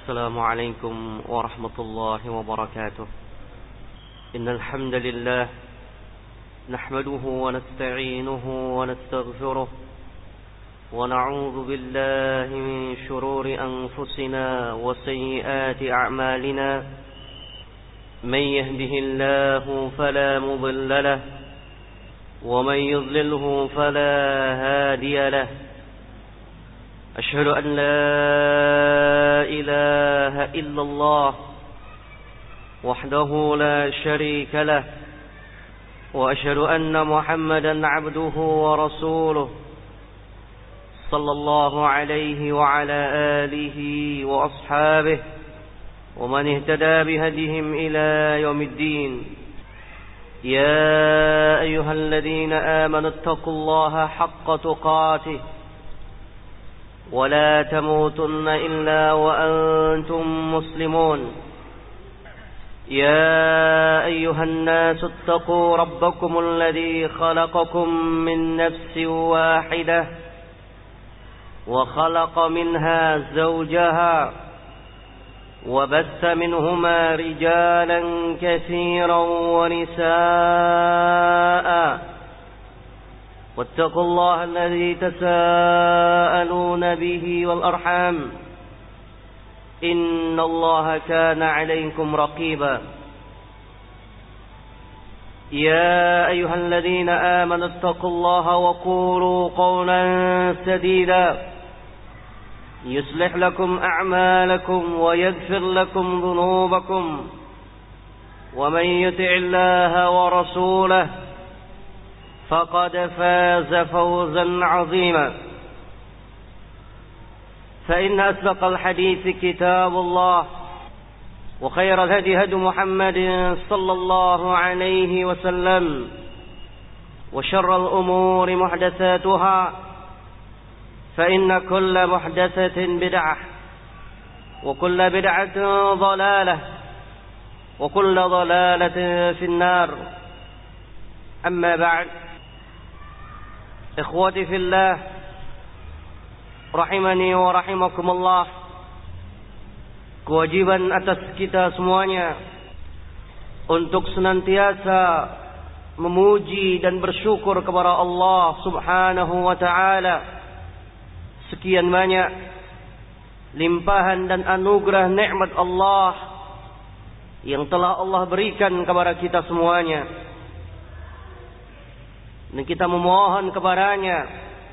السلام عليكم ورحمة الله وبركاته. إن الحمد لله نحمده ونستعينه ونستغفره ونعوذ بالله من شرور أنفسنا وسيئات أعمالنا. من يهده الله فلا مضل له ومن يضلله فلا هادي له. أشهد أن لا إله إلا الله وحده لا شريك له وأشهد أن محمدا عبده ورسوله صلى الله عليه وعلى آله وأصحابه ومن اهتدى بهديهم إلى يوم الدين. يا أيها الذين آمنوا اتقوا الله حق تقاته ولا تموتن إلا وأنتم مسلمون. يا أيها الناس اتقوا ربكم الذي خلقكم من نفس واحدة وخلق منها زوجها وبث منهما رجالا كثيرا ونساء. واتقوا الله الذي تساءلون به والأرحام إن الله كان عليكم رقيبا. يا أيها الذين آمنوا اتقوا الله وقولوا قولا سديدا يصلح لكم أعمالكم ويغفر لكم ذنوبكم ومن يطع الله ورسوله فقد فاز فوزا عظيما. فإن أصدق الحديث كتاب الله وخير الهدي هدي محمد صلى الله عليه وسلم وشر الأمور محدثاتها فإن كل محدثة بدعة وكل بدعة ضلالة وكل ضلالة في النار. أما بعد، ikhwati fillah rahimani wa rahimakumullah. Kewajiban atas kita semuanya untuk senantiasa memuji dan bersyukur kepada Allah Subhanahu wa ta'ala. Sekian banyak limpahan dan anugerah nikmat Allah yang telah Allah berikan kepada kita semuanya. Dan kita memohon kepadanya,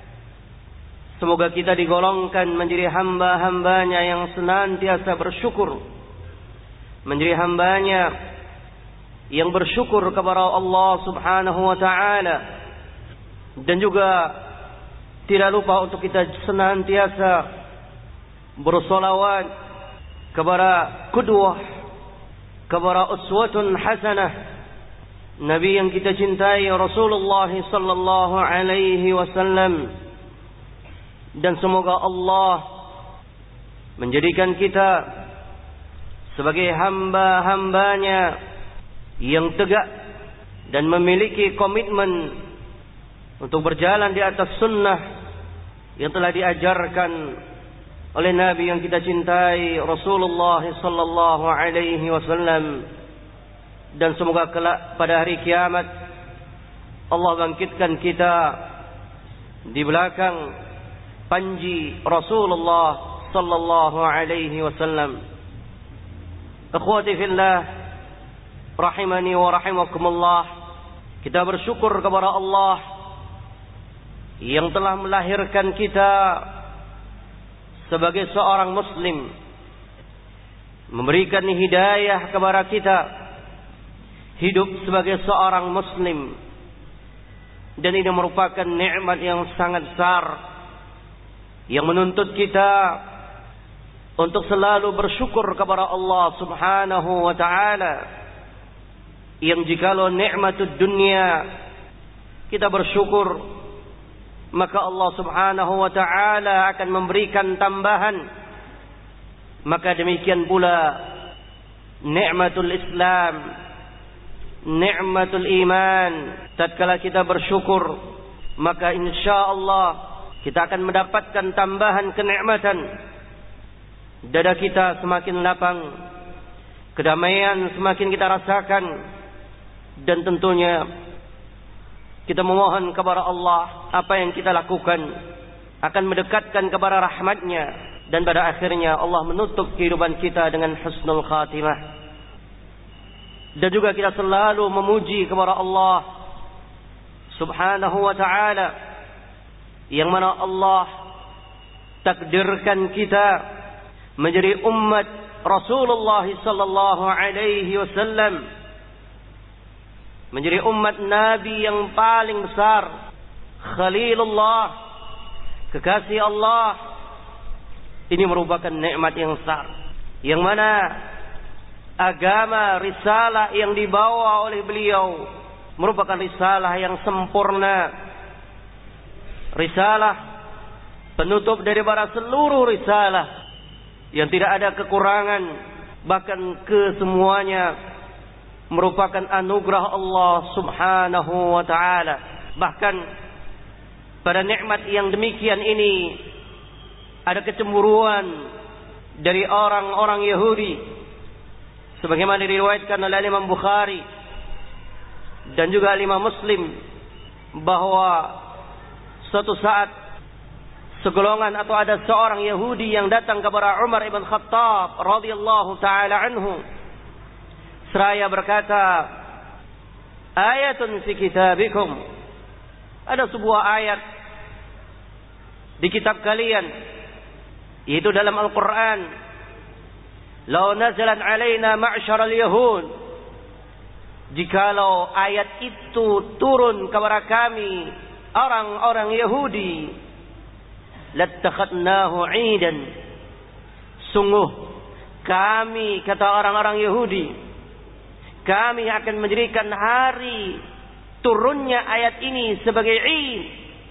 semoga kita digolongkan menjadi hamba-hambanya yang senantiasa bersyukur, menjadi hambanya yang bersyukur kepada Allah Subhanahu wa ta'ala. Dan juga tidak lupa untuk kita senantiasa bersolawat kepada qudwah, kepada uswatun hasanah, Nabi yang kita cintai, Rasulullah sallallahu alaihi wasallam. Dan semoga Allah menjadikan kita sebagai hamba-hambanya yang tegak dan memiliki komitmen untuk berjalan di atas sunnah yang telah diajarkan oleh Nabi yang kita cintai, Rasulullah sallallahu alaihi wasallam. Dan semoga kelak pada hari kiamat Allah bangkitkan kita di belakang panji Rasulullah sallallahu alaihi wasallam. Ikhwati fillah rahimani wa rahimakumullah. Kita bersyukur kepada Allah yang telah melahirkan kita sebagai seorang muslim, memberikan hidayah kepada kita hidup sebagai seorang muslim. Dan ini merupakan nikmat yang sangat besar yang menuntut kita untuk selalu bersyukur kepada Allah Subhanahu wa ta'ala. Yang jikalau nikmatud dunia kita bersyukur, maka Allah Subhanahu wa ta'ala akan memberikan tambahan. Maka demikian pula nikmatul Islam, nikmatul iman. Tatkala kita bersyukur, maka insyaallah kita akan mendapatkan tambahan kenikmatan dada kita semakin lapang, kedamaian semakin kita rasakan, dan tentunya kita memohon kepada Allah apa yang kita lakukan akan mendekatkan kepada rahmat-Nya, dan pada akhirnya Allah menutup kehidupan kita dengan husnul khatimah. Dan juga kita selalu memuji kepada Allah Subhanahu wa ta'ala, yang mana Allah takdirkan kita menjadi umat Rasulullah sallallahu alaihi wasallam, menjadi umat Nabi yang paling besar, Khalilullah, kekasih Allah. Ini merupakan nikmat yang besar, yang mana agama, risalah yang dibawa oleh beliau merupakan risalah yang sempurna, risalah penutup daripada seluruh risalah, yang tidak ada kekurangan, bahkan kesemuanya merupakan anugerah Allah Subhanahu wa ta'ala. Bahkan pada nikmat yang demikian ini ada kecemburuan dari orang-orang Yahudi, sebagaimana diriwayatkan oleh Imam Bukhari dan juga Imam Muslim, bahwa suatu saat segolongan atau ada seorang Yahudi yang datang kepada Umar ibn Khattab radhiyallahu taala anhu, seraya berkata, ayatun fi kitabikum, ada sebuah ayat di kitab kalian, yaitu dalam Al-Quran, law nazalan alaina ma'syaral yahud, jikalau ayat itu turun kepada kami orang-orang Yahudi, lattakhadnahu 'idan, sungguh kami, kata orang-orang Yahudi, kami akan menjadikan hari turunnya ayat ini sebagai Id,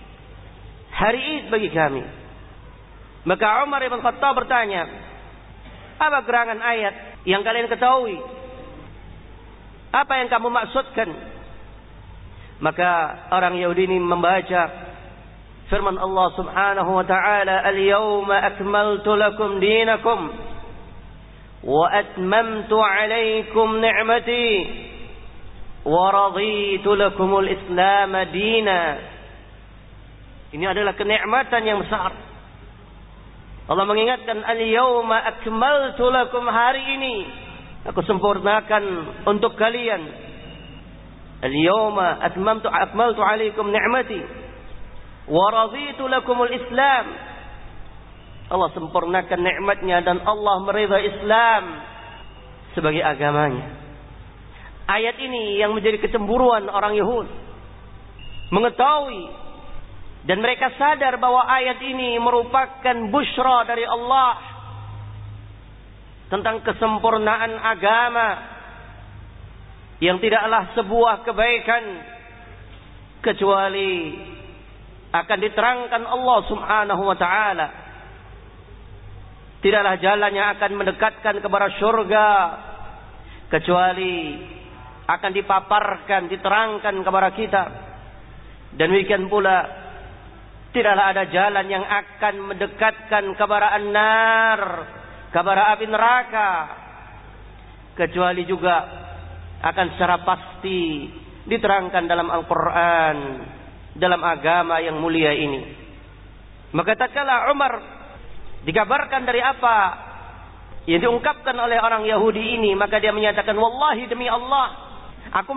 hari Id bagi kami. Maka Umar ibn Khattab bertanya, apa gerangan ayat yang kalian ketahui? Apa yang kamu maksudkan? Maka orang Yahudi ini membaca firman Allah Subhanahu wa ta'ala, al-yawma akmaltu lakum dinakum wa atmamtu alaykum ni'mati wa raditu lakumul islam dina. Ini adalah kenikmatan yang besar. Allah mengingatkan, al-yawma akmaltu lakum, hari ini aku sempurnakan untuk kalian. Al-yawma akmaltu alaykum ni'mati wa raditu lakumul islam. Allah sempurnakan nikmatnya dan Allah meridha Islam sebagai agamanya. Ayat ini yang menjadi kecemburuan orang Yahudi, mengetahui dan mereka sadar bahwa ayat ini merupakan busyra dari Allah tentang kesempurnaan agama, yang tidaklah sebuah kebaikan kecuali akan diterangkan Allah Subhanahu wa ta'ala. Tidaklah jalan yang akan mendekatkan kepada syurga kecuali akan dipaparkan, diterangkan kepada kita. Dan demikian pula tidaklah ada jalan yang akan mendekatkan kepada an-nar, kepada api neraka, kecuali juga akan secara pasti diterangkan dalam Al-Quran, dalam agama yang mulia ini. Maka tatkala Umar dikabarkan dari apa yang diungkapkan oleh orang Yahudi ini, maka dia menyatakan, wallahi demi Allah, aku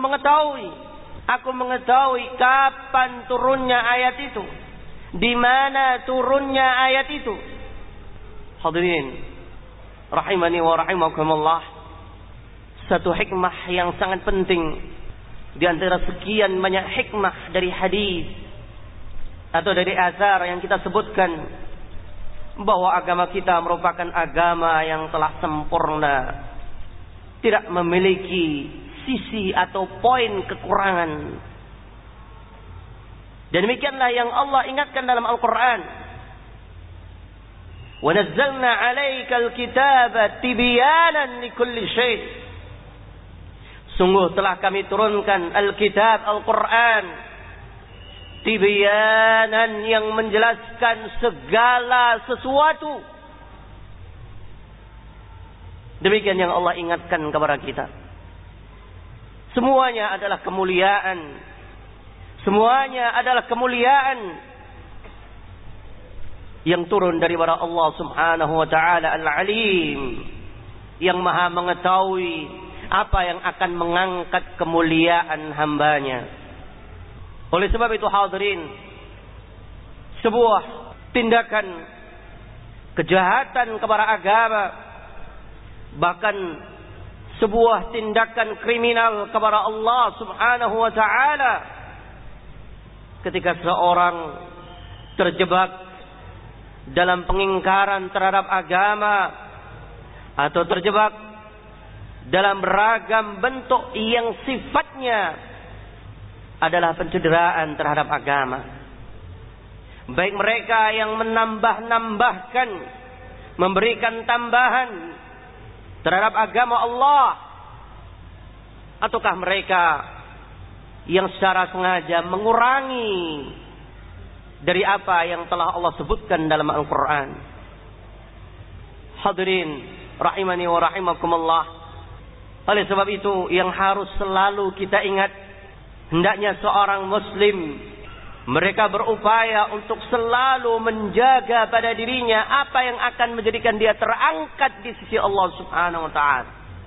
mengetahui kapan turunnya ayat itu, di mana turunnya ayat itu. Hadirin rahimani wa rahimakumullah, satu hikmah yang sangat penting di antara sekian banyak hikmah dari hadis atau dari azhar yang kita sebutkan, bahwa agama kita merupakan agama yang telah sempurna, tidak memiliki sisi atau poin kekurangan. Dan demikianlah yang Allah ingatkan dalam Al-Quran, wa nazzalna 'alaikal kitaba tibyanan likulli syai', sungguh telah kami turunkan Al-Kitab, Al-Quran, tibyanan, yang menjelaskan segala sesuatu. Demikian yang Allah ingatkan kepada kita. Semuanya adalah kemuliaan. Semuanya adalah kemuliaan yang turun daripada Allah Subhanahu wa taala Al-Alim, yang Maha mengetahui apa yang akan mengangkat kemuliaan hambanya. Oleh sebab itu hadirin, sebuah tindakan kejahatan kepada agama, bahkan sebuah tindakan kriminal kepada Allah Subhanahu wa taala, ketika seorang terjebak dalam pengingkaran terhadap agama atau terjebak dalam beragam bentuk yang sifatnya adalah pencederaan terhadap agama. Baik mereka yang menambah-nambahkan, memberikan tambahan terhadap agama Allah, ataukah mereka yang secara sengaja mengurangi dari apa yang telah Allah sebutkan dalam Al-Quran. Hadirin rahimani wa rahimakumullah. Oleh sebab itu yang harus selalu kita ingat, hendaknya seorang muslim mereka berupaya untuk selalu menjaga pada dirinya apa yang akan menjadikan dia terangkat di sisi Allah Subhanahu wa taala.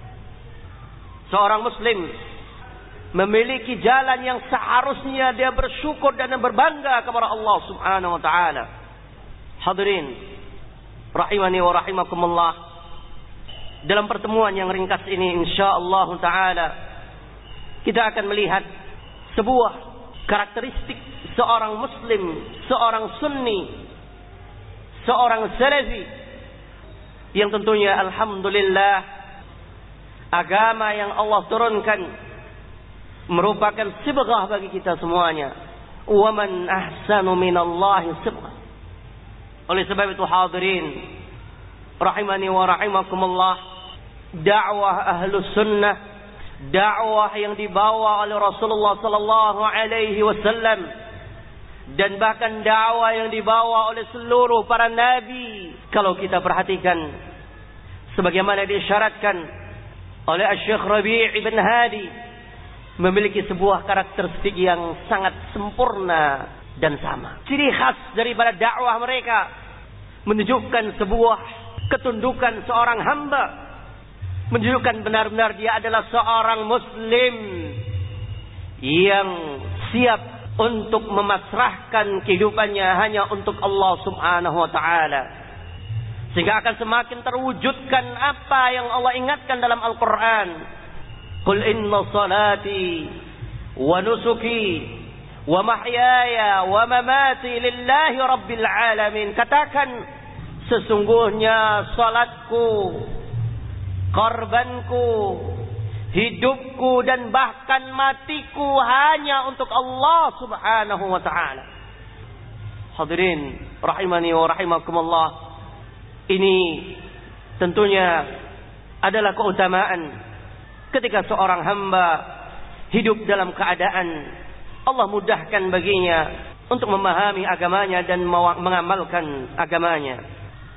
Seorang muslim memiliki jalan yang seharusnya dia bersyukur dan berbangga kepada Allah Subhanahu wa taala. Hadirin rahimani wa rahimakumullah. Dalam pertemuan yang ringkas ini insyaallah taala kita akan melihat sebuah karakteristik seorang muslim, seorang sunni, seorang salafi yang tentunya alhamdulillah agama yang Allah turunkan merupakan sibghah bagi kita semuanya. Wa man ahsanu minallahi sibghah. Oleh sebab itu hadirin rahimani wa rahimakumullah, dakwah ahlus sunnah, dakwah yang dibawa oleh Rasulullah sallallahu alaihi wasallam, dan bahkan dakwah yang dibawa oleh seluruh para nabi, kalau kita perhatikan sebagaimana disyaratkan oleh Syekh Rabi' ibn Hadi, memiliki sebuah karakteristik yang sangat sempurna dan sama. Ciri khas daripada dakwah mereka menunjukkan sebuah ketundukan seorang hamba, menunjukkan benar-benar dia adalah seorang muslim yang siap untuk memasrahkan kehidupannya hanya untuk Allah Subhanahu wa taala, sehingga akan semakin terwujudkan apa yang Allah ingatkan dalam Al-Qur'an. Qul inna salati wa nusuki wa mahyaya wa mamati lillahi rabbil alamin. Katakan, sesungguhnya salatku, korbanku, hidupku dan bahkan matiku hanya untuk Allah Subhanahu wa taala. Hadirin rahimani wa rahimakumullah, ini tentunya adalah keutamaan ketika seorang hamba hidup dalam keadaan Allah mudahkan baginya untuk memahami agamanya dan mengamalkan agamanya.